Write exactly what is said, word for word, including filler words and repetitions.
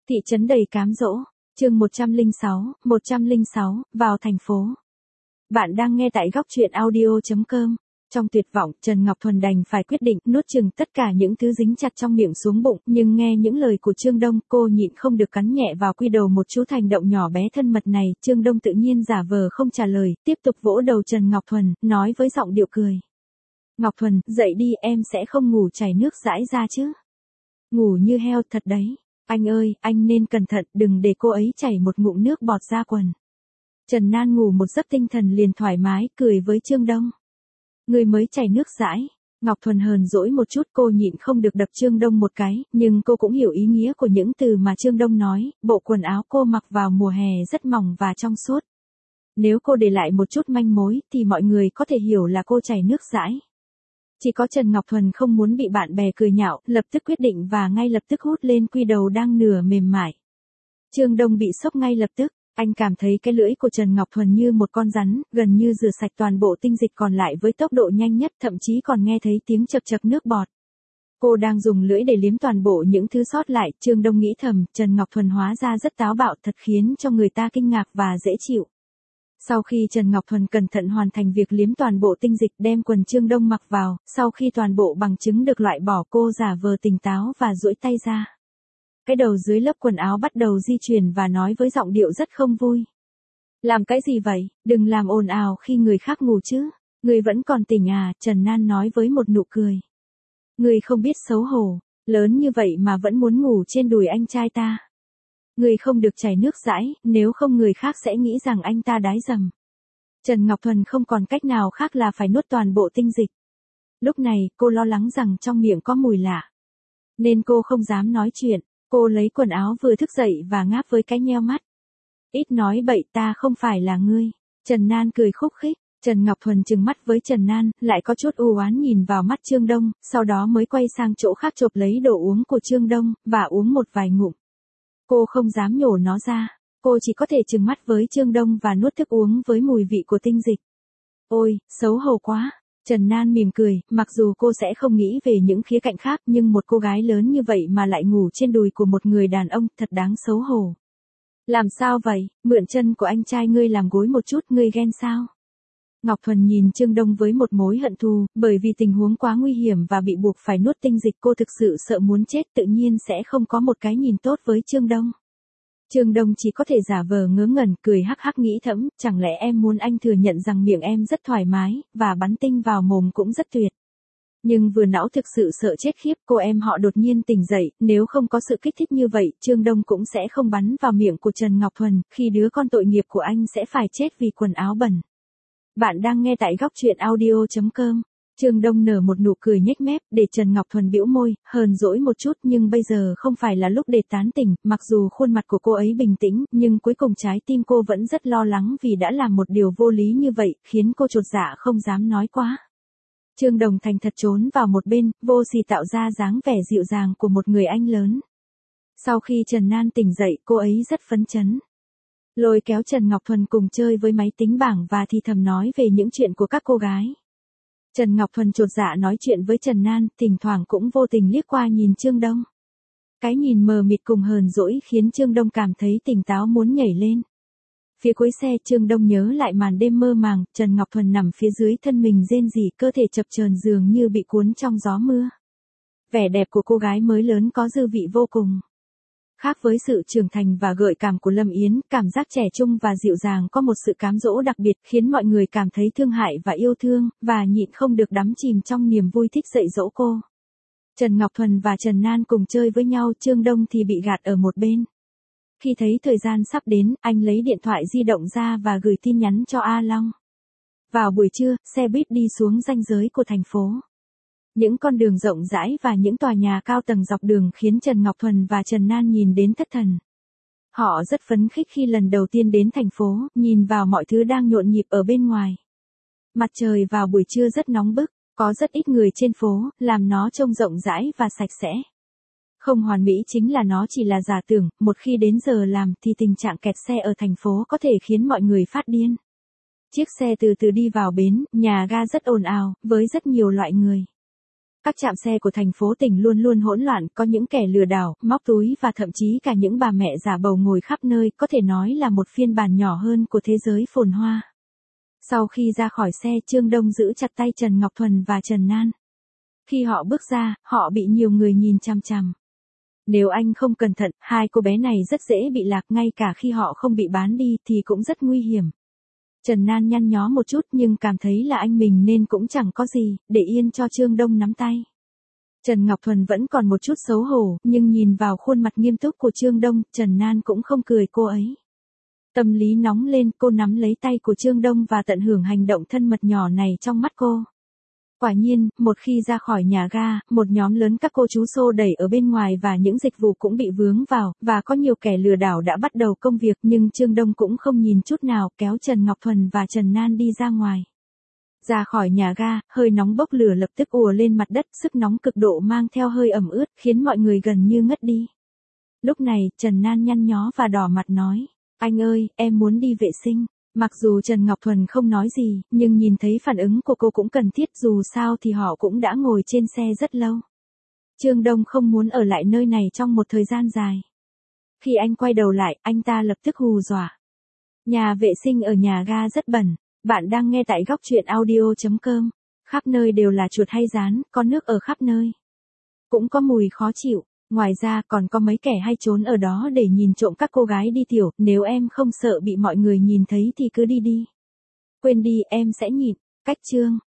Thị trấn đầy cám dỗ, chương một trăm lẻ sáu, một trăm lẻ sáu, vào thành phố. Bạn đang nghe tại góc truyện audio chấm com. Trong tuyệt vọng, Trần Ngọc Thuần đành phải quyết định nuốt chừng tất cả những thứ dính chặt trong miệng xuống bụng, nhưng nghe những lời của Trương Đông, cô nhịn không được cắn nhẹ vào quy đầu một chú thành động nhỏ bé thân mật này. Trương Đông tự nhiên giả vờ không trả lời, tiếp tục vỗ đầu Trần Ngọc Thuần, nói với giọng điệu cười. Ngọc Thuần, dậy đi, em sẽ không ngủ chảy nước dãi ra chứ. Ngủ như heo thật đấy. Anh ơi, anh nên cẩn thận, đừng để cô ấy chảy một ngụm nước bọt ra quần. Trần Nan ngủ một giấc tinh thần liền thoải mái, cười với Trương Đông. Người mới chảy nước dãi. Ngọc Thuần hờn dỗi một chút, cô nhịn không được đập Trương Đông một cái, nhưng cô cũng hiểu ý nghĩa của những từ mà Trương Đông nói, bộ quần áo cô mặc vào mùa hè rất mỏng và trong suốt. Nếu cô để lại một chút manh mối, thì mọi người có thể hiểu là cô chảy nước dãi. Chỉ có Trần Ngọc Thuần không muốn bị bạn bè cười nhạo, lập tức quyết định và ngay lập tức hút lên quy đầu đang nửa mềm mại. Trương Đông bị sốc ngay lập tức, anh cảm thấy cái lưỡi của Trần Ngọc Thuần như một con rắn, gần như rửa sạch toàn bộ tinh dịch còn lại với tốc độ nhanh nhất, thậm chí còn nghe thấy tiếng chập chập nước bọt. Cô đang dùng lưỡi để liếm toàn bộ những thứ sót lại, Trương Đông nghĩ thầm, Trần Ngọc Thuần hóa ra rất táo bạo, thật khiến cho người ta kinh ngạc và dễ chịu. Sau khi Trần Ngọc Thuần cẩn thận hoàn thành việc liếm toàn bộ tinh dịch đem quần Trương Đông mặc vào, sau khi toàn bộ bằng chứng được loại bỏ cô giả vờ tỉnh táo và duỗi tay ra. Cái đầu dưới lớp quần áo bắt đầu di chuyển và nói với giọng điệu rất không vui. Làm cái gì vậy, đừng làm ồn ào khi người khác ngủ chứ, người vẫn còn tỉnh à, Trần Nan nói với một nụ cười. Người không biết xấu hổ, lớn như vậy mà vẫn muốn ngủ trên đùi anh trai ta. Người không được chảy nước dãi, nếu không người khác sẽ nghĩ rằng anh ta đái dầm. Trần Ngọc Thuần không còn cách nào khác là phải nuốt toàn bộ tinh dịch. Lúc này, cô lo lắng rằng trong miệng có mùi lạ. Nên cô không dám nói chuyện, cô lấy quần áo vừa thức dậy và ngáp với cái nheo mắt. Ít nói bậy, ta không phải là ngươi. Trần Nan cười khúc khích, Trần Ngọc Thuần trừng mắt với Trần Nan, lại có chút u oán nhìn vào mắt Trương Đông, sau đó mới quay sang chỗ khác chộp lấy đồ uống của Trương Đông, và uống một vài ngụm. Cô không dám nhổ nó ra, cô chỉ có thể trừng mắt với Trương Đông và nuốt thức uống với mùi vị của tinh dịch. Ôi, xấu hổ quá. Trần Nan mỉm cười, mặc dù cô sẽ không nghĩ về những khía cạnh khác, nhưng một cô gái lớn như vậy mà lại ngủ trên đùi của một người đàn ông, thật đáng xấu hổ. Làm sao vậy, mượn chân của anh trai ngươi làm gối một chút, ngươi ghen sao? Ngọc Thuần nhìn Trương Đông với một mối hận thù, bởi vì tình huống quá nguy hiểm và bị buộc phải nuốt tinh dịch, cô thực sự sợ muốn chết, tự nhiên sẽ không có một cái nhìn tốt với Trương Đông. Trương Đông chỉ có thể giả vờ ngớ ngẩn, cười hắc hắc nghĩ thẫm, chẳng lẽ em muốn anh thừa nhận rằng miệng em rất thoải mái, và bắn tinh vào mồm cũng rất tuyệt. Nhưng vừa não thực sự sợ chết khiếp, cô em họ đột nhiên tỉnh dậy, nếu không có sự kích thích như vậy, Trương Đông cũng sẽ không bắn vào miệng của Trần Ngọc Thuần, khi đứa con tội nghiệp của anh sẽ phải chết vì quần áo bẩn. Bạn đang nghe tại góc truyện audio chấm com. Trương Đông nở một nụ cười nhếch mép, để Trần Ngọc Thuần bĩu môi, hờn dỗi một chút, nhưng bây giờ không phải là lúc để tán tỉnh, mặc dù khuôn mặt của cô ấy bình tĩnh, nhưng cuối cùng trái tim cô vẫn rất lo lắng vì đã làm một điều vô lý như vậy, khiến cô chột dạ không dám nói quá. Trương Đồng thành thật trốn vào một bên, vô sỉ tạo ra dáng vẻ dịu dàng của một người anh lớn. Sau khi Trần Nan tỉnh dậy, cô ấy rất phấn chấn. Lôi kéo Trần Ngọc Thuần cùng chơi với máy tính bảng và thì thầm nói về những chuyện của các cô gái. Trần Ngọc Thuần chột dạ nói chuyện với Trần Nan, thỉnh thoảng cũng vô tình liếc qua nhìn Trương Đông. Cái nhìn mờ mịt cùng hờn dỗi khiến Trương Đông cảm thấy tỉnh táo muốn nhảy lên. Phía cuối xe, Trương Đông nhớ lại màn đêm mơ màng, Trần Ngọc Thuần nằm phía dưới thân mình rên rỉ, cơ thể chập chờn dường như bị cuốn trong gió mưa. Vẻ đẹp của cô gái mới lớn có dư vị vô cùng. Khác với sự trưởng thành và gợi cảm của Lâm Yến, cảm giác trẻ trung và dịu dàng có một sự cám dỗ đặc biệt, khiến mọi người cảm thấy thương hại và yêu thương, và nhịn không được đắm chìm trong niềm vui thích dạy dỗ cô. Trần Ngọc Thuần và Trần Nan cùng chơi với nhau, Trương Đông thì bị gạt ở một bên. Khi thấy thời gian sắp đến, anh lấy điện thoại di động ra và gửi tin nhắn cho A Long. Vào buổi trưa, xe buýt đi xuống ranh giới của thành phố. Những con đường rộng rãi và những tòa nhà cao tầng dọc đường khiến Trần Ngọc Thuần và Trần Nan nhìn đến thất thần. Họ rất phấn khích khi lần đầu tiên đến thành phố, nhìn vào mọi thứ đang nhộn nhịp ở bên ngoài. Mặt trời vào buổi trưa rất nóng bức, có rất ít người trên phố, làm nó trông rộng rãi và sạch sẽ. Không hoàn mỹ chính là nó chỉ là giả tưởng, một khi đến giờ làm thì tình trạng kẹt xe ở thành phố có thể khiến mọi người phát điên. Chiếc xe từ từ đi vào bến, nhà ga rất ồn ào, với rất nhiều loại người. Các trạm xe của thành phố tỉnh luôn luôn hỗn loạn, có những kẻ lừa đảo, móc túi và thậm chí cả những bà mẹ giả bầu ngồi khắp nơi, có thể nói là một phiên bản nhỏ hơn của thế giới phồn hoa. Sau khi ra khỏi xe, Trương Đông giữ chặt tay Trần Ngọc Thuần và Trần Nan. Khi họ bước ra, họ bị nhiều người nhìn chằm chằm. Nếu anh không cẩn thận, hai cô bé này rất dễ bị lạc, ngay cả khi họ không bị bán đi thì cũng rất nguy hiểm. Trần Nan nhăn nhó một chút nhưng cảm thấy là anh mình nên cũng chẳng có gì, để yên cho Trương Đông nắm tay. Trần Ngọc Thuần vẫn còn một chút xấu hổ, nhưng nhìn vào khuôn mặt nghiêm túc của Trương Đông, Trần Nan cũng không cười cô ấy. Tâm lý nóng lên, cô nắm lấy tay của Trương Đông và tận hưởng hành động thân mật nhỏ này trong mắt cô. Quả nhiên, một khi ra khỏi nhà ga, một nhóm lớn các cô chú xô đẩy ở bên ngoài và những dịch vụ cũng bị vướng vào, và có nhiều kẻ lừa đảo đã bắt đầu công việc, nhưng Trương Đông cũng không nhìn chút nào, kéo Trần Ngọc Thuần và Trần Nan đi ra ngoài. Ra khỏi nhà ga, hơi nóng bốc lửa lập tức ùa lên mặt đất, sức nóng cực độ mang theo hơi ẩm ướt, khiến mọi người gần như ngất đi. Lúc này, Trần Nan nhăn nhó và đỏ mặt nói, anh ơi, em muốn đi vệ sinh. Mặc dù Trần Ngọc Thuần không nói gì, nhưng nhìn thấy phản ứng của cô cũng cần thiết, dù sao thì họ cũng đã ngồi trên xe rất lâu. Trương Đông không muốn ở lại nơi này trong một thời gian dài. Khi anh quay đầu lại, anh ta lập tức hù dọa. Nhà vệ sinh ở nhà ga rất bẩn. Bạn đang nghe tại góc truyện audio chấm com. Khắp nơi đều là chuột hay gián, có nước ở khắp nơi. Cũng có mùi khó chịu. Ngoài ra còn có mấy kẻ hay trốn ở đó để nhìn trộm các cô gái đi tiểu, nếu em không sợ bị mọi người nhìn thấy thì cứ đi đi. Quên đi, em sẽ nhịn. Cách chương